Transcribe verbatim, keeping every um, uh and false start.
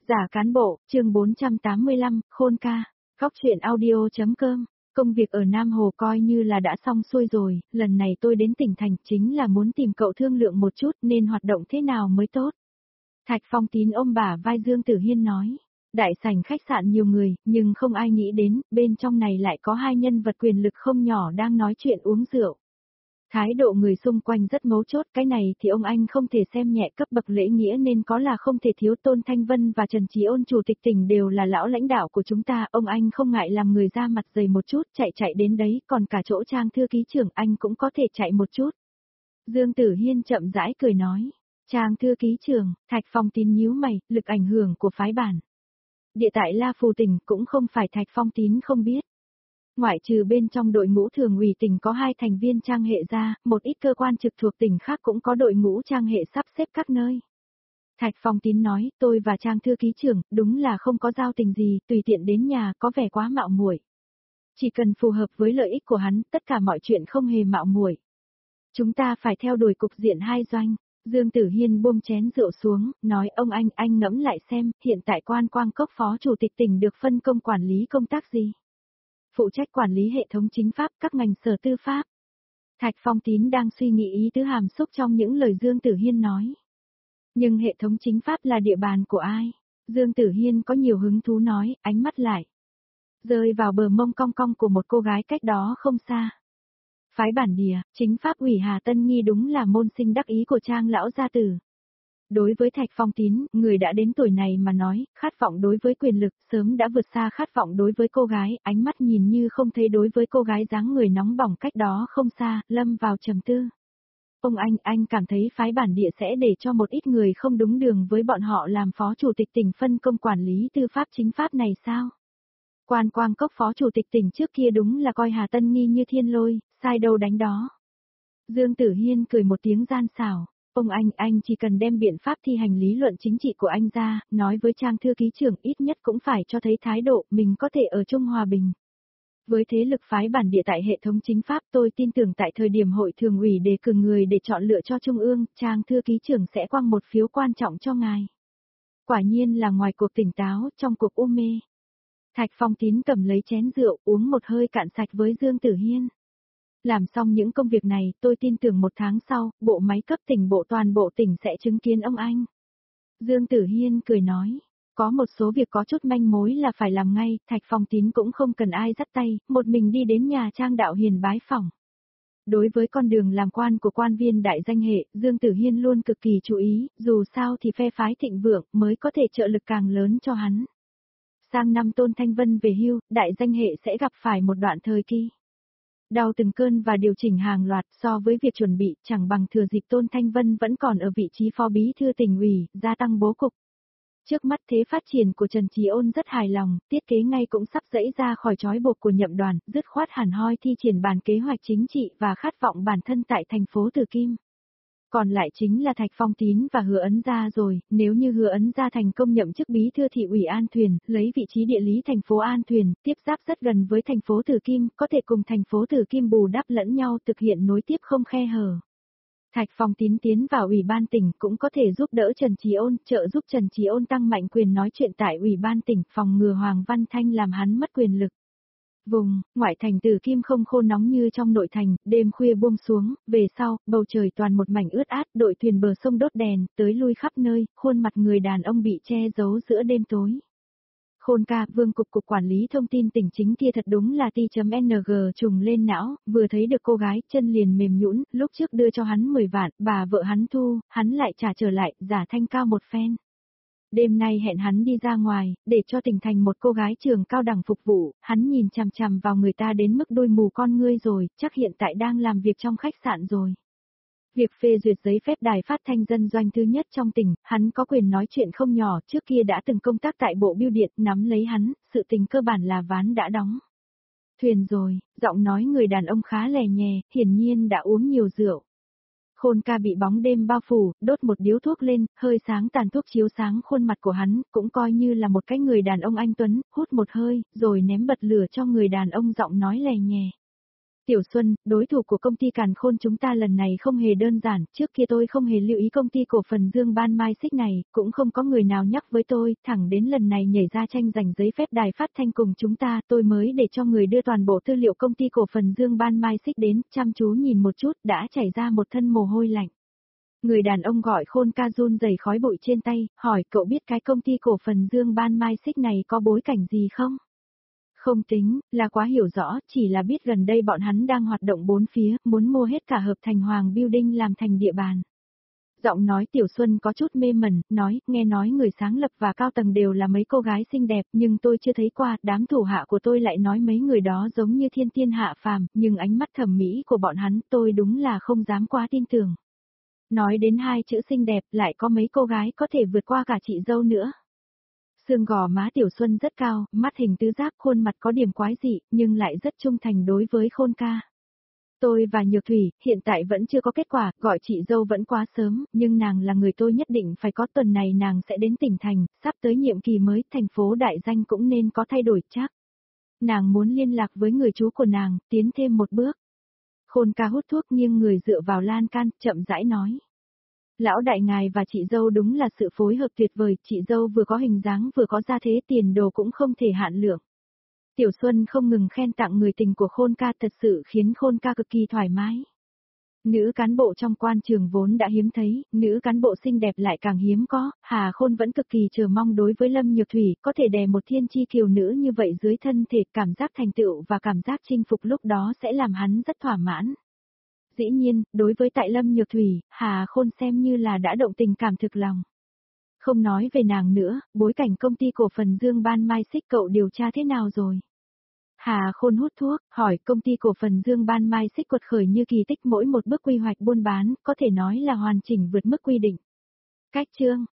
Giả cán bộ, chương bốn trăm tám mươi lăm, Khôn ca, góc truyện audio.com. Công việc ở Nam Hồ coi như là đã xong xuôi rồi, lần này tôi đến tỉnh thành chính là muốn tìm cậu thương lượng một chút nên hoạt động thế nào mới tốt. Thạch Phong Tín ôm bả vai Dương Tử Hiên nói. Đại sảnh khách sạn nhiều người, nhưng không ai nghĩ đến, bên trong này lại có hai nhân vật quyền lực không nhỏ đang nói chuyện uống rượu. Thái độ người xung quanh rất mấu chốt, cái này thì ông anh không thể xem nhẹ, cấp bậc lễ nghĩa nên có là không thể thiếu. Tôn Thanh Vân và Trần Chí Ôn chủ tịch tỉnh đều là lão lãnh đạo của chúng ta, ông anh không ngại làm người ra mặt dày một chút, chạy chạy đến đấy, còn cả chỗ Trang thư ký trưởng anh cũng có thể chạy một chút. Dương Tử Hiên chậm rãi cười nói, Trang thư ký trưởng, Thạch Phong Tín nhíu mày, lực ảnh hưởng của phái bản địa tại La Phù tỉnh cũng không phải Thạch Phong Tín không biết. Ngoại trừ bên trong đội ngũ thường ủy tỉnh có hai thành viên trang hệ ra, một ít cơ quan trực thuộc tỉnh khác cũng có đội ngũ trang hệ sắp xếp các nơi. Thạch Phong Tín nói, tôi và Trang thư ký trưởng, đúng là không có giao tình gì, tùy tiện đến nhà có vẻ quá mạo muội. Chỉ cần phù hợp với lợi ích của hắn, tất cả mọi chuyện không hề mạo muội. Chúng ta phải theo đuổi cục diện hai doanh. Dương Tử Hiên buông chén rượu xuống, nói ông anh, anh ngẫm lại xem, hiện tại Quan Quang Cốc phó chủ tịch tỉnh được phân công quản lý công tác gì? Phụ trách quản lý hệ thống chính pháp, các ngành sở tư pháp. Thạch Phong Tín đang suy nghĩ ý tứ hàm xúc trong những lời Dương Tử Hiên nói. Nhưng hệ thống chính pháp là địa bàn của ai? Dương Tử Hiên có nhiều hứng thú nói, ánh mắt lại rơi vào bờ mông cong cong của một cô gái cách đó không xa. Phái bản địa, chính pháp ủy Hà Tân Nghi đúng là môn sinh đắc ý của Trang lão gia tử. Đối với Thạch Phong Tín, người đã đến tuổi này mà nói, khát vọng đối với quyền lực, sớm đã vượt xa khát vọng đối với cô gái, ánh mắt nhìn như không thấy đối với cô gái dáng người nóng bỏng cách đó không xa, lâm vào trầm tư. Ông anh, anh cảm thấy phái bản địa sẽ để cho một ít người không đúng đường với bọn họ làm phó chủ tịch tỉnh phân công quản lý tư pháp chính pháp này sao? Quan Quang Cốc phó chủ tịch tỉnh trước kia đúng là coi Hà Tân Nghi như thiên lôi, sai đâu đánh đó. Dương Tử Hiên cười một tiếng gian xảo. Ông anh, anh chỉ cần đem biện pháp thi hành lý luận chính trị của anh ra, nói với Trang thư ký trưởng ít nhất cũng phải cho thấy thái độ mình có thể ở chung hòa bình. Với thế lực phái bản địa tại hệ thống chính pháp, tôi tin tưởng tại thời điểm hội thường ủy đề cử người để chọn lựa cho Trung ương, Trang thư ký trưởng sẽ quăng một phiếu quan trọng cho ngài. Quả nhiên là ngoài cuộc tỉnh táo, trong cuộc u mê. Thạch Phong Tín cầm lấy chén rượu, uống một hơi cạn sạch với Dương Tử Hiên. Làm xong những công việc này, tôi tin tưởng một tháng sau, bộ máy cấp tỉnh bộ toàn bộ tỉnh sẽ chứng kiến ông anh. Dương Tử Hiên cười nói, có một số việc có chút manh mối là phải làm ngay, Thạch Phong Tín cũng không cần ai dắt tay, một mình đi đến nhà Trang Đạo Hiền bái phỏng. Đối với con đường làm quan của quan viên đại danh hệ, Dương Tử Hiên luôn cực kỳ chú ý, dù sao thì phe phái thịnh vượng mới có thể trợ lực càng lớn cho hắn. Sang năm Tôn Thanh Vân về hưu, đại danh hệ sẽ gặp phải một đoạn thời kỳ đau từng cơn và điều chỉnh hàng loạt, so với việc chuẩn bị, chẳng bằng thừa dịp Tôn Thanh Vân vẫn còn ở vị trí phó bí thư tỉnh ủy, gia tăng bố cục. Trước mắt thế phát triển của Trần Chí Ôn rất hài lòng, tiết kế ngay cũng sắp dẫy ra khỏi trói buộc của nhậm đoàn, dứt khoát hẳn hoi thi triển bản kế hoạch chính trị và khát vọng bản thân tại thành phố Từ Kim. Còn lại chính là Thạch Phong Tín và Hứa Ấn Gia rồi, nếu như Hứa Ấn Gia thành công nhậm chức bí thư thị ủy An Thuyền, lấy vị trí địa lý thành phố An Thuyền, tiếp giáp rất gần với thành phố Từ Kim, có thể cùng thành phố Từ Kim bù đắp lẫn nhau thực hiện nối tiếp không khe hở. Thạch Phong Tín tiến vào ủy ban tỉnh cũng có thể giúp đỡ Trần Chí Ôn, trợ giúp Trần Chí Ôn tăng mạnh quyền nói chuyện tại ủy ban tỉnh, phòng ngừa Hoàng Văn Thanh làm hắn mất quyền lực. Vùng, ngoại thành Từ Kim không khô nóng như trong nội thành, đêm khuya buông xuống, về sau, bầu trời toàn một mảnh ướt át, đội thuyền bờ sông đốt đèn, tới lui khắp nơi, khuôn mặt người đàn ông bị che giấu giữa đêm tối. Khôn ca, Vương cục cục quản lý thông tin tỉnh chính kia thật đúng là T.ng trùng lên não, vừa thấy được cô gái, chân liền mềm nhũn, lúc trước đưa cho hắn mười vạn, bà vợ hắn thu, hắn lại trả trở lại, giả thanh cao một phen. Đêm nay hẹn hắn đi ra ngoài, để cho tỉnh thành một cô gái trường cao đẳng phục vụ, hắn nhìn chằm chằm vào người ta đến mức đôi mù con ngươi rồi, chắc hiện tại đang làm việc trong khách sạn rồi. Việc phê duyệt giấy phép đài phát thanh dân doanh thứ nhất trong tỉnh, hắn có quyền nói chuyện không nhỏ, trước kia đã từng công tác tại bộ bưu điện, nắm lấy hắn, sự tình cơ bản là ván đã đóng. Thuyền rồi, giọng nói người đàn ông khá lè nhè, hiển nhiên đã uống nhiều rượu. Khôn ca bị bóng đêm bao phủ, đốt một điếu thuốc lên, hơi sáng tàn thuốc chiếu sáng khuôn mặt của hắn, cũng coi như là một cái người đàn ông anh tuấn, hút một hơi, rồi ném bật lửa cho người đàn ông giọng nói lè nhè. Tiểu Xuân, đối thủ của công ty Càn Khôn chúng ta lần này không hề đơn giản, trước kia tôi không hề lưu ý công ty cổ phần Dương Ban Mai Xích này, cũng không có người nào nhắc với tôi, thẳng đến lần này nhảy ra tranh giành giấy phép đài phát thanh cùng chúng ta, tôi mới để cho người đưa toàn bộ tư liệu công ty cổ phần Dương Ban Mai Xích đến, chăm chú nhìn một chút, đã chảy ra một thân mồ hôi lạnh. Người đàn ông gọi Khôn ca run rẩy khói bụi trên tay, hỏi cậu biết cái công ty cổ phần Dương Ban Mai Xích này có bối cảnh gì không? Không tính, là quá hiểu rõ, chỉ là biết gần đây bọn hắn đang hoạt động bốn phía, muốn mua hết cả hợp thành Hoàng Building làm thành địa bàn. Giọng nói Tiểu Xuân có chút mê mẩn, nói, nghe nói người sáng lập và cao tầng đều là mấy cô gái xinh đẹp, nhưng tôi chưa thấy qua, đám thủ hạ của tôi lại nói mấy người đó giống như thiên tiên hạ phàm, nhưng ánh mắt thẩm mỹ của bọn hắn tôi đúng là không dám quá tin tưởng. Nói đến hai chữ xinh đẹp, lại có mấy cô gái có thể vượt qua cả chị dâu nữa. Xương gò má Tiểu Xuân rất cao, mắt hình tứ giác, khuôn mặt có điểm quái dị, nhưng lại rất trung thành đối với Khôn ca. Tôi và Nhược Thủy, hiện tại vẫn chưa có kết quả, gọi chị dâu vẫn quá sớm, nhưng nàng là người tôi nhất định phải có, tuần này nàng sẽ đến tỉnh thành, sắp tới nhiệm kỳ mới, thành phố đại danh cũng nên có thay đổi chắc. Nàng muốn liên lạc với người chú của nàng, tiến thêm một bước. Khôn ca hút thuốc nghiêng người dựa vào lan can, chậm rãi nói. Lão đại ngài và chị dâu đúng là sự phối hợp tuyệt vời, chị dâu vừa có hình dáng vừa có gia thế, tiền đồ cũng không thể hạn lượng. Tiểu Xuân không ngừng khen tặng người tình của Khôn ca, thật sự khiến Khôn ca cực kỳ thoải mái. Nữ cán bộ trong quan trường vốn đã hiếm thấy, nữ cán bộ xinh đẹp lại càng hiếm có, Hà Khôn vẫn cực kỳ chờ mong đối với Lâm Nhược Thủy, có thể đè một thiên chi kiều nữ như vậy dưới thân thể, cảm giác thành tựu và cảm giác chinh phục lúc đó sẽ làm hắn rất thỏa mãn. Dĩ nhiên, đối với tại Lâm Nhược Thủy, Hà Khôn xem như là đã động tình cảm thực lòng. Không nói về nàng nữa, bối cảnh công ty cổ phần Dương Ban Mai Xích cậu điều tra thế nào rồi? Hà Khôn hút thuốc, hỏi công ty cổ phần Dương Ban Mai Xích quật khởi như kỳ tích, mỗi một bước quy hoạch buôn bán, có thể nói là hoàn chỉnh vượt mức quy định. Cách chương